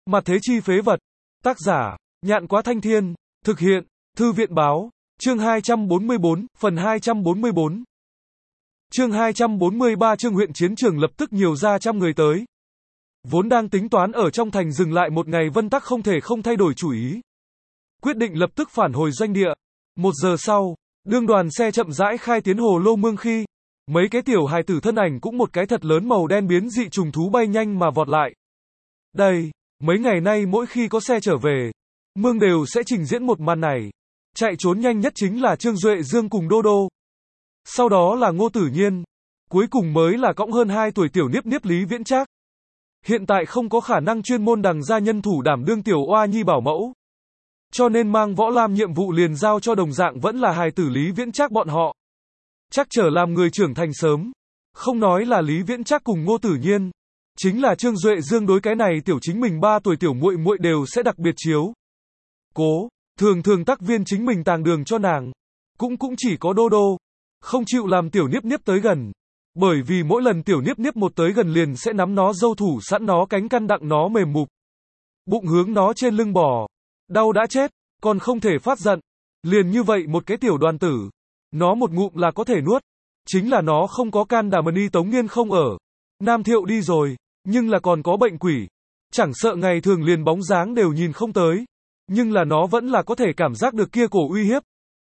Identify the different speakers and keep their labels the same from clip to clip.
Speaker 1: Mặt thế chi phế vật. Tác giả, Nhạn Quá Thanh Thiên. Thực hiện, Thư viện Báo. Chương 244, phần 244. Chương 243 Trương huyện chiến trường lập tức nhiều ra trăm người tới. Vốn đang tính toán ở trong thành dừng lại một ngày Vân Tắc không thể không thay đổi chủ ý. Quyết định lập tức phản hồi doanh địa. 1 giờ sau, đương đoàn xe chậm rãi khai tiến hồ lô mương khi, mấy cái tiểu hài tử thân ảnh cũng một cái thật lớn màu đen biến dị trùng thú bay nhanh mà vọt lại. Đây, mấy ngày nay mỗi khi có xe trở về, mương đều sẽ trình diễn một màn này. Chạy trốn nhanh nhất chính là Trương Duệ Dương cùng Đô Đô. Sau đó là Ngô Tử Nhiên. Cuối cùng mới là cõng hơn 2 tuổi tiểu Niếp Niếp Lý Viễn Trác. Hiện tại không có khả năng chuyên môn đằng ra nhân thủ đảm đương tiểu oa nhi bảo mẫu. Cho nên mang Võ Lam nhiệm vụ liền giao cho đồng dạng vẫn là hài tử Lý Viễn Trác bọn họ. Chắc trở làm người trưởng thành sớm. Không nói là Lý Viễn Trác cùng Ngô Tử Nhiên. Chính là Trương Duệ Dương đối cái này tiểu chính mình 3 tuổi tiểu muội muội đều sẽ đặc biệt chiếu cố, thường tác viên chính mình tàng đường cho nàng. Cũng chỉ có Đô Đô không chịu làm tiểu Niếp Niếp tới gần. Bởi vì mỗi lần tiểu Niếp Niếp một tới gần liền sẽ nắm nó dâu thủ sẵn nó cánh căn đặng nó mềm mục. Bụng hướng nó trên lưng bò. Đau đã chết, còn không thể phát giận. Liền như vậy một cái tiểu đoàn tử. Nó một ngụm là có thể nuốt. Chính là nó không có can đảm đi Tống Nghiên không ở. Nam Thiệu đi rồi, nhưng là còn có bệnh quỷ. Chẳng sợ ngày thường liền bóng dáng đều nhìn không tới. Nhưng là nó vẫn là có thể cảm giác được kia cổ uy hiếp.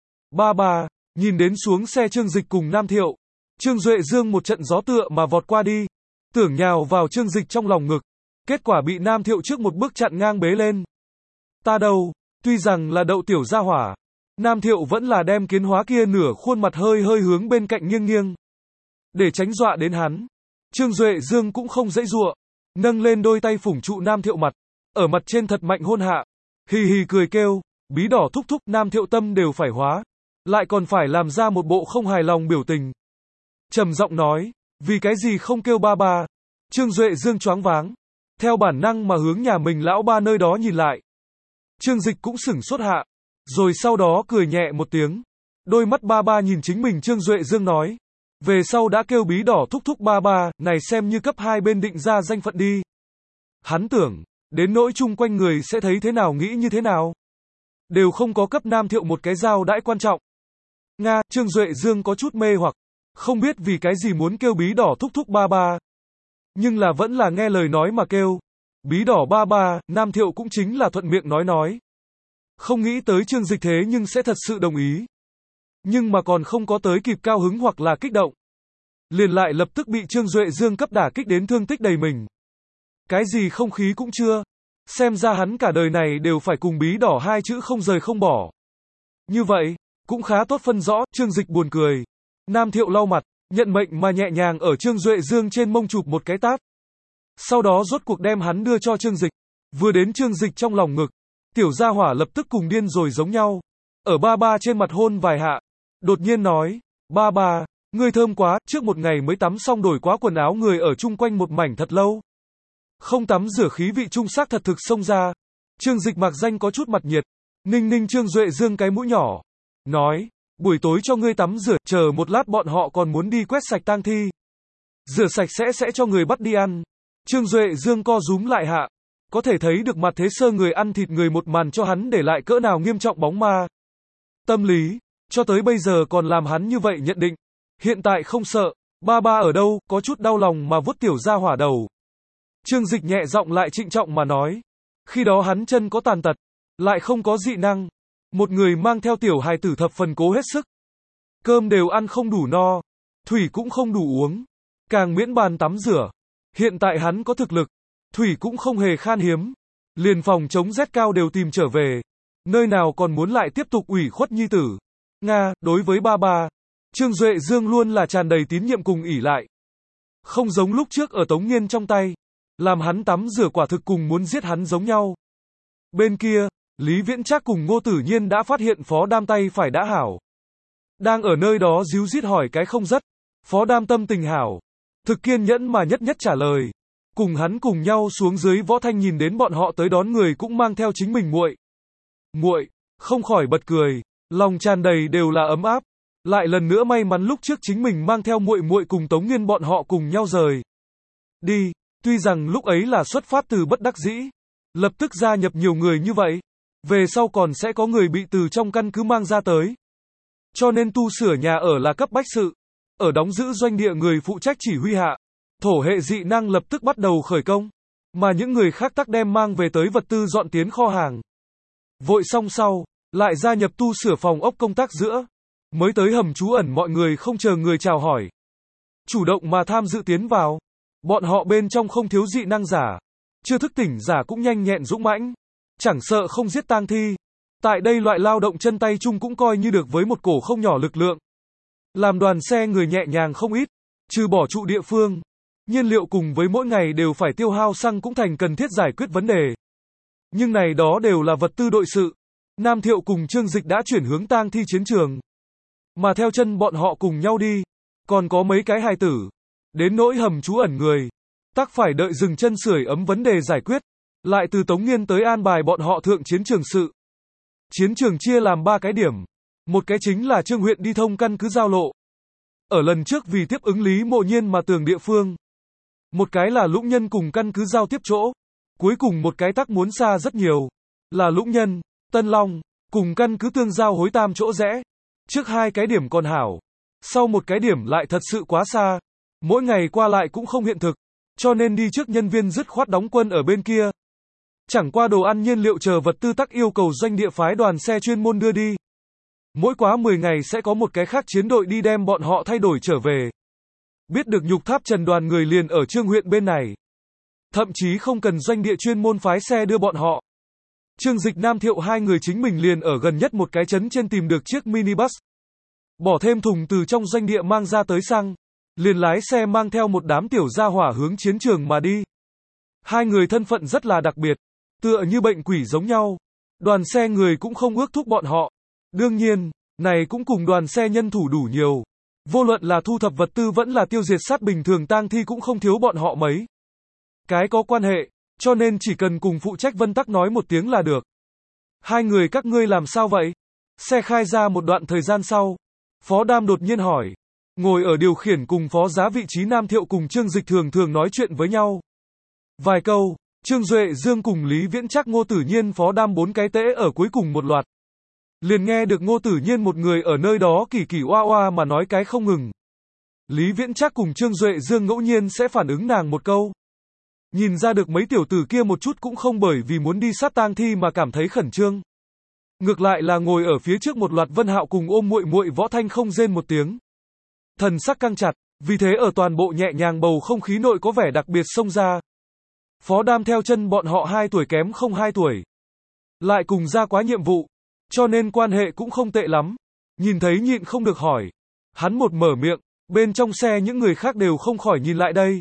Speaker 1: Ba, nhìn đến xuống xe Trương Dịch cùng Nam Thiệu. Trương Duệ Dương một trận gió tựa mà vọt qua đi. Tưởng nhào vào Trương Dịch trong lòng ngực. Kết quả bị Nam Thiệu trước một bước chặn ngang bế lên. Ta đâu, tuy rằng là đậu tiểu gia hỏa. Nam Thiệu vẫn là đem kiến hóa kia nửa khuôn mặt hơi hướng bên cạnh nghiêng. Để tránh dọa đến hắn. Trương Duệ Dương cũng không dãy dụa. Nâng lên đôi tay phủng trụ Nam Thiệu mặt. Ở mặt trên thật mạnh hôn hạ. Hì cười kêu, bí đỏ thúc thúc Nam Thiệu tâm đều phải hóa. Lại còn phải làm ra một bộ không hài lòng biểu tình. Trầm giọng nói, vì cái gì không kêu ba. Trương Duệ Dương choáng váng. Theo bản năng mà hướng nhà mình lão ba nơi đó nhìn lại. Trương Dịch cũng sửng sốt hạ. Rồi sau đó cười nhẹ một tiếng. Đôi mắt ba nhìn chính mình Trương Duệ Dương nói. Về sau đã kêu bí đỏ thúc thúc ba, này xem như cấp 2 bên định ra danh phận đi. Hắn tưởng, đến nỗi chung quanh người sẽ thấy thế nào nghĩ như thế nào. Đều không có cấp Nam Thiệu một cái giao đãi quan trọng. Nga, Trương Duệ Dương có chút mê hoặc. Không biết vì cái gì muốn kêu bí đỏ thúc thúc ba. Nhưng là vẫn là nghe lời nói mà kêu. Bí đỏ ba, Nam Thiệu cũng chính là thuận miệng nói. Không nghĩ tới Trương Dịch thế nhưng sẽ thật sự đồng ý. Nhưng mà còn không có tới kịp cao hứng hoặc là kích động. Liền lại lập tức bị Trương Duệ Dương cấp đả kích đến thương tích đầy mình. Cái gì không khí cũng chưa. Xem ra hắn cả đời này đều phải cùng bí đỏ 2 chữ không rời không bỏ. Như vậy, cũng khá tốt phân rõ, Trương Dịch buồn cười. Nam Thiệu lau mặt, nhận mệnh mà nhẹ nhàng ở Trương Duệ Dương trên mông chụp một cái tát. Sau đó rốt cuộc đem hắn đưa cho Trương Dịch. Vừa đến Trương Dịch trong lòng ngực. Tiểu gia hỏa lập tức cùng điên rồi giống nhau. Ở ba trên mặt hôn vài hạ. Đột nhiên nói, ba, ngươi thơm quá, trước một ngày mới tắm xong đổi quá quần áo người ở chung quanh một mảnh thật lâu. Không tắm rửa khí vị trung sắc thật thực xông ra. Trương Dịch mặc danh có chút mặt nhiệt. Ninh Trương Duệ Dương cái mũi nhỏ. Nói, buổi tối cho ngươi tắm rửa, chờ một lát bọn họ còn muốn đi quét sạch tang thi. Rửa sạch sẽ cho người bắt đi ăn. Trương Duệ Dương co rúm lại hạ. Có thể thấy được mặt thế sơ người ăn thịt người một màn cho hắn để lại cỡ nào nghiêm trọng bóng ma. Tâm lý, cho tới bây giờ còn làm hắn như vậy nhận định. Hiện tại không sợ, ba ở đâu, có chút đau lòng mà vuốt tiểu ra hỏa đầu. Trương Dịch nhẹ giọng lại trịnh trọng mà nói. Khi đó hắn chân có tàn tật, lại không có dị năng. Một người mang theo tiểu hài tử thập phần cố hết sức. Cơm đều ăn không đủ no, thủy cũng không đủ uống, càng miễn bàn tắm rửa. Hiện tại hắn có thực lực, thủy cũng không hề khan hiếm. Liền phòng chống rét cao đều tìm trở về. Nơi nào còn muốn lại tiếp tục ủy khuất nhi tử. Nga, đối với ba, Trương Duệ Dương luôn là tràn đầy tín nhiệm cùng ỷ lại. Không giống lúc trước ở Tống Nghiên trong tay. Làm hắn tắm rửa quả thực cùng muốn giết hắn giống nhau. Bên kia, Lý Viễn Trác cùng Ngô Tử Nhiên đã phát hiện Phó Đam tay phải đã hảo. Đang ở nơi đó díu dít hỏi cái không dứt. Phó Đam tâm tình hảo. Thực kiên nhẫn mà nhất trả lời. Cùng hắn cùng nhau xuống dưới Võ Thanh nhìn đến bọn họ tới đón người cũng mang theo chính mình muội, không khỏi bật cười, lòng tràn đầy đều là ấm áp. Lại lần nữa may mắn lúc trước chính mình mang theo muội cùng Tống Nghiên bọn họ cùng nhau rời đi, tuy rằng lúc ấy là xuất phát từ bất đắc dĩ, lập tức gia nhập nhiều người như vậy. Về sau còn sẽ có người bị từ trong căn cứ mang ra tới. Cho nên tu sửa nhà ở là cấp bách sự. Ở đóng giữ doanh địa người phụ trách chỉ huy hạ. Thổ hệ dị năng lập tức bắt đầu khởi công. Mà những người khác tắc đem mang về tới vật tư dọn tiến kho hàng. Vội xong sau, lại gia nhập tu sửa phòng ốc công tác giữa. Mới tới hầm trú ẩn mọi người không chờ người chào hỏi. Chủ động mà tham dự tiến vào. Bọn họ bên trong không thiếu dị năng giả. Chưa thức tỉnh giả cũng nhanh nhẹn dũng mãnh. Chẳng sợ không giết tang thi. Tại đây loại lao động chân tay chung cũng coi như được với một cổ không nhỏ lực lượng. Làm đoàn xe người nhẹ nhàng không ít. Trừ bỏ trụ địa phương. Nhiên liệu cùng với mỗi ngày đều phải tiêu hao xăng cũng thành cần thiết giải quyết vấn đề. Nhưng này đó đều là vật tư đội sự. Nam Thiệu cùng Trương Dịch đã chuyển hướng tang thi chiến trường. Mà theo chân bọn họ cùng nhau đi. Còn có mấy cái hài tử. Đến nỗi hầm trú ẩn người. Tắc phải đợi dừng chân sưởi ấm vấn đề giải quyết. Lại từ Tống Nghiên tới an bài bọn họ thượng chiến trường sự. Chiến trường chia làm 3 cái điểm. Một cái chính là Trương huyện đi thông căn cứ giao lộ. Ở lần trước vì tiếp ứng Lý Mộ Nhiên mà tường địa phương. Một cái là Lũng Nhân cùng căn cứ giao tiếp chỗ. Cuối cùng một cái tắc muốn xa rất nhiều. Là Lũng Nhân, Tân Long, cùng căn cứ tương giao hối tam chỗ rẽ. Trước 2 cái điểm còn hảo. Sau một cái điểm lại thật sự quá xa. Mỗi ngày qua lại cũng không hiện thực. Cho nên đi trước nhân viên dứt khoát đóng quân ở bên kia. Chẳng qua đồ ăn nhiên liệu chờ vật tư tắc yêu cầu doanh địa phái đoàn xe chuyên môn đưa đi. Mỗi quá 10 ngày sẽ có một cái khác chiến đội đi đem bọn họ thay đổi trở về. Biết được Nhục Tháp Trần đoàn người liền ở Trương huyện bên này. Thậm chí không cần doanh địa chuyên môn phái xe đưa bọn họ. Trương Dịch Nam Thiệu 2 người chính mình liền ở gần nhất một cái trấn trên tìm được chiếc minibus. Bỏ thêm thùng từ trong doanh địa mang ra tới xăng. Liền lái xe mang theo một đám tiểu gia hỏa hướng chiến trường mà đi. 2 người thân phận rất là đặc biệt. Tựa như bệnh quỷ giống nhau. Đoàn xe người cũng không ước thúc bọn họ. Đương nhiên, này cũng cùng đoàn xe nhân thủ đủ nhiều. Vô luận là thu thập vật tư vẫn là tiêu diệt sát bình thường tang thi cũng không thiếu bọn họ mấy. Cái có quan hệ, cho nên chỉ cần cùng phụ trách Vân Tắc nói một tiếng là được. 2 người các ngươi làm sao vậy? Xe khai ra một đoạn thời gian sau. Phó Đam đột nhiên hỏi. Ngồi ở điều khiển cùng phó giá vị trí Nam Thiệu cùng Trương Dịch thường thường nói chuyện với nhau. Vài câu, Trương Duệ Dương cùng Lý Viễn Trắc Ngô Tử Nhiên Phó Đam 4 cái tễ ở cuối cùng một loạt. Liền nghe được Ngô Tử Nhiên một người ở nơi đó kỳ kỳ oa oa mà nói cái không ngừng. Lý Viễn Trắc cùng Trương Duệ Dương ngẫu nhiên sẽ phản ứng nàng một câu. Nhìn ra được mấy tiểu tử kia một chút cũng không bởi vì muốn đi sát tang thi mà cảm thấy khẩn trương. Ngược lại là ngồi ở phía trước một loạt Vân Hạo cùng ôm muội muội Võ Thanh không rên một tiếng. Thần sắc căng chặt, vì thế ở toàn bộ nhẹ nhàng bầu không khí nội có vẻ đặc biệt xông ra. Phó Đam theo chân bọn họ 2 tuổi kém không 2 tuổi. Lại cùng ra quá nhiệm vụ, cho nên quan hệ cũng không tệ lắm. Nhìn thấy nhịn không được hỏi. Hắn một mở miệng, bên trong xe những người khác đều không khỏi nhìn lại đây.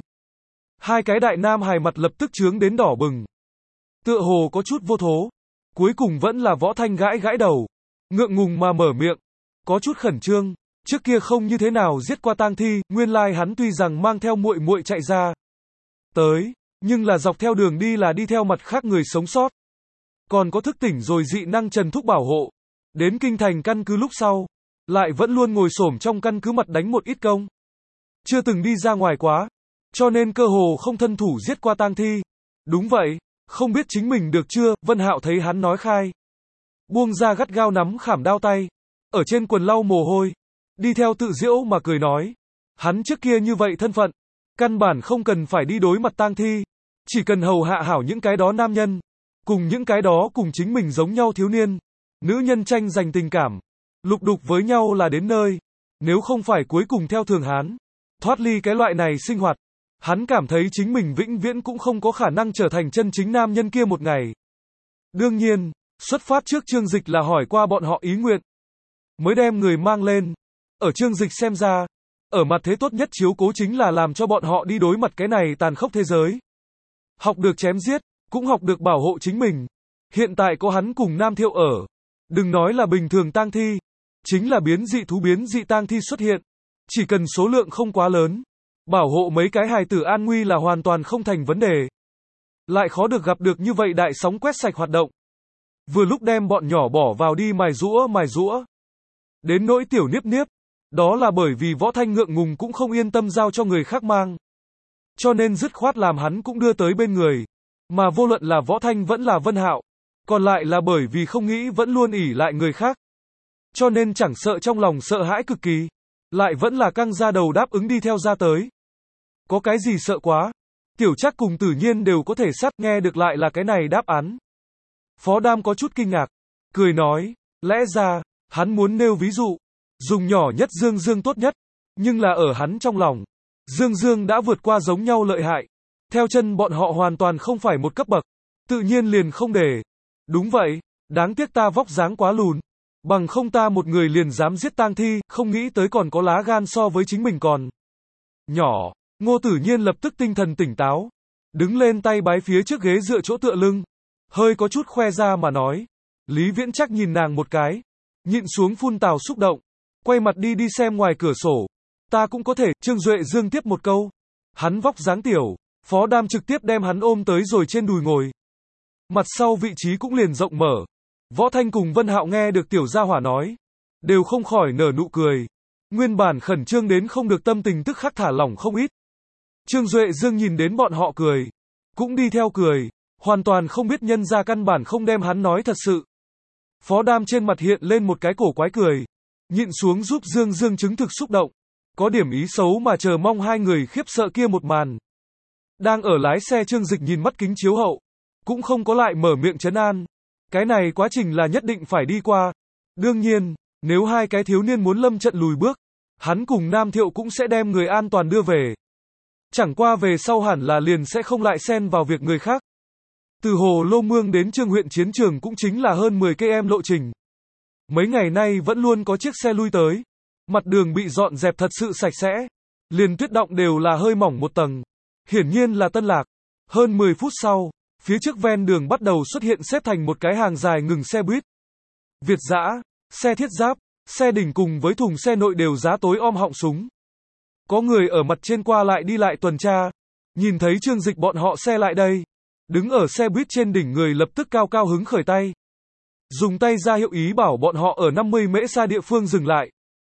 Speaker 1: 2 cái đại nam hài mặt lập tức chướng đến đỏ bừng. Tựa hồ có chút vô thố. Cuối cùng vẫn là Võ Thanh gãi gãi đầu. Ngượng ngùng mà mở miệng. Có chút khẩn trương. Trước kia không như thế nào giết qua tang thi, nguyên lai hắn tuy rằng mang theo muội muội chạy ra tới, nhưng là dọc theo đường đi là đi theo mặt khác người sống sót. Còn có thức tỉnh rồi dị năng Trần Thúc bảo hộ. Đến kinh thành căn cứ lúc sau, lại vẫn luôn ngồi xổm trong căn cứ mặt đánh một ít công. Chưa từng đi ra ngoài quá, cho nên cơ hồ không thân thủ giết qua tang thi. Đúng vậy, không biết chính mình được chưa, Vân Hạo thấy hắn nói khai. Buông ra gắt gao nắm khảm đao tay, ở trên quần lau mồ hôi. Đi theo tự giễu mà cười nói. Hắn trước kia như vậy thân phận. Căn bản không cần phải đi đối mặt tang thi. Chỉ cần hầu hạ hảo những cái đó nam nhân. Cùng những cái đó cùng chính mình giống nhau thiếu niên. Nữ nhân tranh giành tình cảm. Lục đục với nhau là đến nơi. Nếu không phải cuối cùng theo thường Hán. Thoát ly cái loại này sinh hoạt. Hắn cảm thấy chính mình vĩnh viễn cũng không có khả năng trở thành chân chính nam nhân kia một ngày. Đương nhiên, xuất phát trước Trương Dịch là hỏi qua bọn họ ý nguyện. Mới đem người mang lên. Ở Trương Dịch xem ra, ở mặt thế tốt nhất chiếu cố chính là làm cho bọn họ đi đối mặt cái này tàn khốc thế giới. Học được chém giết, cũng học được bảo hộ chính mình. Hiện tại có hắn cùng Nam Thiệu ở. Đừng nói là bình thường tang thi. Chính là biến dị thú biến dị tang thi xuất hiện. Chỉ cần số lượng không quá lớn. Bảo hộ mấy cái hài tử an nguy là hoàn toàn không thành vấn đề. Lại khó được gặp được như vậy đại sóng quét sạch hoạt động. Vừa lúc đem bọn nhỏ bỏ vào đi mài rũa. Đến nỗi tiểu Niếp Niếp. Đó là bởi vì Võ Thanh ngượng ngùng cũng không yên tâm giao cho người khác mang. Cho nên dứt khoát làm hắn cũng đưa tới bên người. Mà vô luận là Võ Thanh vẫn là Vân Hạo, còn lại là bởi vì không nghĩ vẫn luôn ỷ lại người khác. Cho nên chẳng sợ trong lòng sợ hãi cực kỳ, lại vẫn là căng ra đầu đáp ứng đi theo ra tới. Có cái gì sợ quá? Tiểu Trác cùng Tử Nhiên đều có thể sát, nghe được lại là cái này đáp án. Phó Đam có chút kinh ngạc, cười nói, lẽ ra, hắn muốn nêu ví dụ, dùng nhỏ nhất Dương Dương tốt nhất, nhưng là ở hắn trong lòng, Dương Dương đã vượt qua giống nhau lợi hại. Theo chân bọn họ hoàn toàn không phải một cấp bậc, tự nhiên liền không để. Đúng vậy, đáng tiếc ta vóc dáng quá lùn, bằng không ta một người liền dám giết tang thi, không nghĩ tới còn có lá gan so với chính mình còn nhỏ. Ngô Tử Nhiên lập tức tinh thần tỉnh táo, đứng lên tay bái phía trước ghế dựa chỗ tựa lưng, hơi có chút khoe ra mà nói. Lý Viễn Trắc nhìn nàng một cái, nhịn xuống phun tào xúc động, quay mặt đi xem ngoài cửa sổ. Ta cũng có thể, Trương Duệ Dương tiếp một câu. Hắn vóc dáng tiểu, Phó Đam trực tiếp đem hắn ôm tới rồi trên đùi ngồi. Mặt sau vị trí cũng liền rộng mở. Võ Thanh cùng Vân Hạo nghe được tiểu gia hỏa nói, đều không khỏi nở nụ cười. Nguyên bản khẩn trương đến không được tâm tình tức khắc thả lỏng không ít. Trương Duệ Dương nhìn đến bọn họ cười, cũng đi theo cười, hoàn toàn không biết nhân ra căn bản không đem hắn nói thật sự. Phó Đam trên mặt hiện lên một cái cổ quái cười, nhịn xuống giúp Dương Dương chứng thực xúc động, có điểm ý xấu mà chờ mong hai người khiếp sợ kia một màn. Đang ở lái xe Trương Dịch nhìn mắt kính chiếu hậu, cũng không có lại mở miệng trấn an. Cái này quá trình là nhất định phải đi qua. Đương nhiên, nếu hai cái thiếu niên muốn lâm trận lùi bước, hắn cùng Nam Thiệu cũng sẽ đem người an toàn đưa về. Chẳng qua về sau hẳn là liền sẽ không lại xen vào việc người khác. Từ Hồ Lô Mương đến Trương huyện chiến trường cũng chính là hơn 10 km lộ trình. Mấy ngày nay vẫn luôn có chiếc xe lui tới. Mặt đường bị dọn dẹp thật sự sạch sẽ. Liền tuyết động đều là hơi mỏng một tầng. Hiển nhiên là tân lạc. Hơn 10 phút sau, phía trước ven đường bắt đầu xuất hiện xếp thành một cái hàng dài ngừng xe buýt. Việt dã, xe thiết giáp, xe đỉnh cùng với thùng xe nội đều giá tối om họng súng. Có người ở mặt trên qua lại đi lại tuần tra. Nhìn thấy Trương Dịch bọn họ xe lại đây. Đứng ở xe buýt trên đỉnh người lập tức cao cao hứng khởi tay. Dùng tay ra hiệu ý bảo bọn họ ở 50 mễ xa địa phương dừng lại.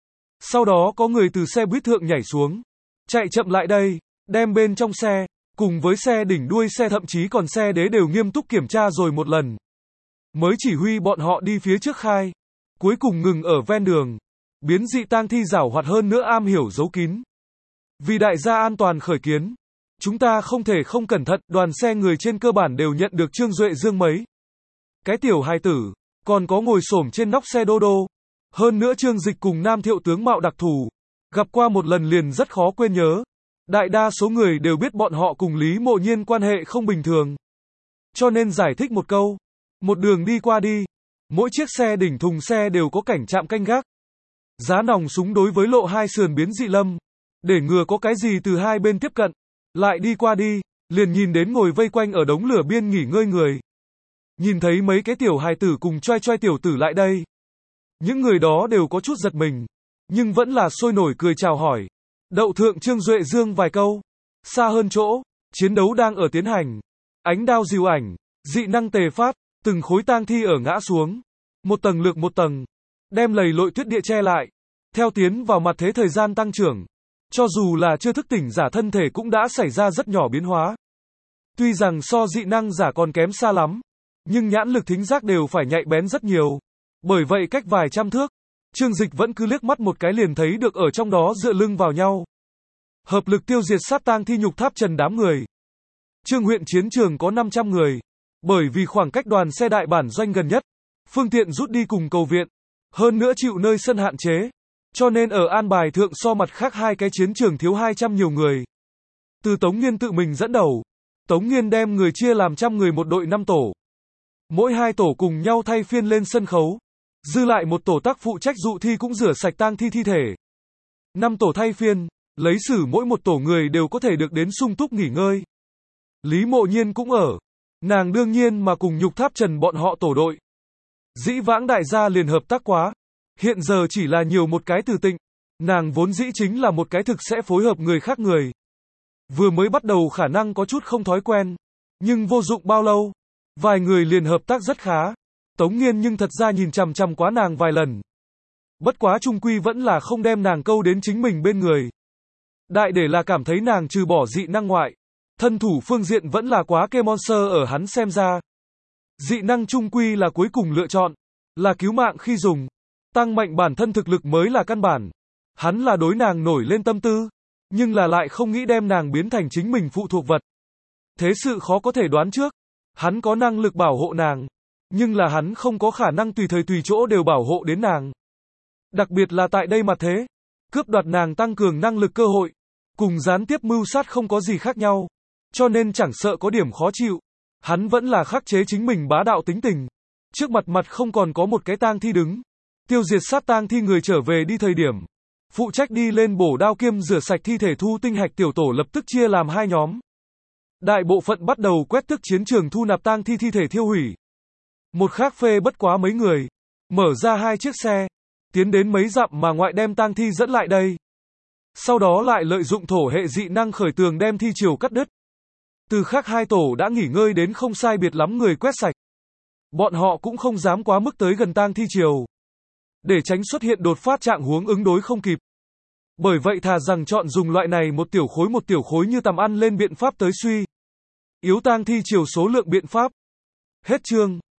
Speaker 1: Sau đó có người từ xe buýt thượng nhảy xuống. Chạy chậm lại đây, đem bên trong xe, cùng với xe đỉnh đuôi xe thậm chí còn xe đế đều nghiêm túc kiểm tra rồi một lần. Mới chỉ huy bọn họ đi phía trước khai. Cuối cùng ngừng ở ven đường. Biến dị tang thi giảo hoạt hơn nữa am hiểu giấu kín. Vì đại gia an toàn khởi kiến, chúng ta không thể không cẩn thận, đoàn xe người trên cơ bản đều nhận được Trương Duệ Dương mấy cái tiểu hài tử, còn có ngồi xổm trên nóc xe đô đô. Hơn nữa Trương Dịch cùng Nam Thiệu tướng mạo đặc thù, gặp qua một lần liền rất khó quên nhớ. Đại đa số người đều biết bọn họ cùng Lý Mộ Nhiên quan hệ không bình thường. Cho nên giải thích một câu, một đường đi qua đi, mỗi chiếc xe đỉnh thùng xe đều có cảnh trạm canh gác. Giá nòng súng đối với lộ hai sườn biến dị lâm, để ngừa có cái gì từ hai bên tiếp cận. Lại đi qua đi, liền nhìn đến ngồi vây quanh ở đống lửa biên nghỉ ngơi người. Nhìn thấy mấy cái tiểu hài tử cùng choai choai tiểu tử lại đây. Những người đó đều có chút giật mình, nhưng vẫn là sôi nổi cười chào hỏi. Đậu thượng Trương Duệ Dương vài câu. Xa hơn chỗ, chiến đấu đang ở tiến hành. Ánh đao dìu ảnh, dị năng tề phát, từng khối tang thi ở ngã xuống. Một tầng lược một tầng, đem lầy lội tuyết địa che lại. Theo tiến vào mặt thế thời gian tăng trưởng. Cho dù là chưa thức tỉnh giả thân thể cũng đã xảy ra rất nhỏ biến hóa. Tuy rằng so dị năng giả còn kém xa lắm, nhưng nhãn lực thính giác đều phải nhạy bén rất nhiều. Bởi vậy cách vài trăm thước, Trương Dịch vẫn cứ liếc mắt một cái liền thấy được ở trong đó dựa lưng vào nhau. Hợp lực tiêu diệt sát tang thi nhục tháp trần đám người. Trương huyện chiến trường có 500 người. Bởi vì khoảng cách đoàn xe đại bản doanh gần nhất, phương tiện rút đi cùng cầu viện. Hơn nữa chịu nơi sân hạn chế. Cho nên ở an bài thượng so mặt khác hai cái chiến trường thiếu 200 nhiều người. Từ Tống Nghiên tự mình dẫn đầu. Tống Nghiên đem người chia làm trăm người một đội 5 tổ. Mỗi hai tổ cùng nhau thay phiên lên sân khấu. Dư lại một tổ tác phụ trách dụ thi cũng rửa sạch tang thi thi thể. 5 tổ thay phiên, lấy xử mỗi một tổ người đều có thể được đến sung túc nghỉ ngơi. Lý Mộ Nhiên cũng ở. Nàng đương nhiên mà cùng nhục tháp trần bọn họ tổ đội. Dĩ vãng đại gia liền hợp tác quá. Hiện giờ chỉ là nhiều một cái từ tịnh. Nàng vốn dĩ chính là một cái thực sẽ phối hợp người khác người. Vừa mới bắt đầu khả năng có chút không thói quen. Nhưng vô dụng bao lâu. Vài người liền hợp tác rất khá. Tống Nghiên nhưng thật ra nhìn chằm chằm quá nàng vài lần. Bất quá chung quy vẫn là không đem nàng câu đến chính mình bên người. Đại để là cảm thấy nàng trừ bỏ dị năng ngoại. thân thủ phương diện vẫn là quá kê monster ở hắn xem ra. Dị năng trung quy là cuối cùng lựa chọn, là cứu mạng khi dùng. Tăng mạnh bản thân thực lực mới là căn bản. Hắn là đối nàng nổi lên tâm tư, nhưng là lại không nghĩ đem nàng biến thành chính mình phụ thuộc vật. Thế sự khó có thể đoán trước. Hắn có năng lực bảo hộ nàng, nhưng là hắn không có khả năng tùy thời tùy chỗ đều bảo hộ đến nàng. Đặc biệt là tại đây mặt thế, cướp đoạt nàng tăng cường năng lực cơ hội, cùng gián tiếp mưu sát không có gì khác nhau. Cho nên chẳng sợ có điểm khó chịu, hắn vẫn là khắc chế chính mình bá đạo tính tình. Trước mặt không còn có một cái tang thi đứng. Tiêu diệt sát tang thi người trở về đi thời điểm. Phụ trách đi lên bổ đao kiêm rửa sạch thi thể thu tinh hạch tiểu tổ lập tức chia làm hai nhóm. Đại bộ phận bắt đầu quét tước chiến trường thu nạp tang thi thi thể thiêu hủy. Một khác phê bất quá mấy người. Mở ra hai chiếc xe. Tiến đến mấy dặm mà ngoại đem tang thi dẫn lại đây. Sau đó lại lợi dụng thổ hệ dị năng khởi tường đem thi triều cắt đứt. Từ khác hai tổ đã nghỉ ngơi đến không sai biệt lắm người quét sạch. Bọn họ cũng không dám quá mức tới gần tang thi triều, để tránh xuất hiện đột phát trạng huống ứng đối không kịp. Bởi vậy thà rằng chọn dùng loại này một tiểu khối như tầm ăn lên biện pháp tới suy yếu tang thi triều số lượng biện pháp. Hết chương.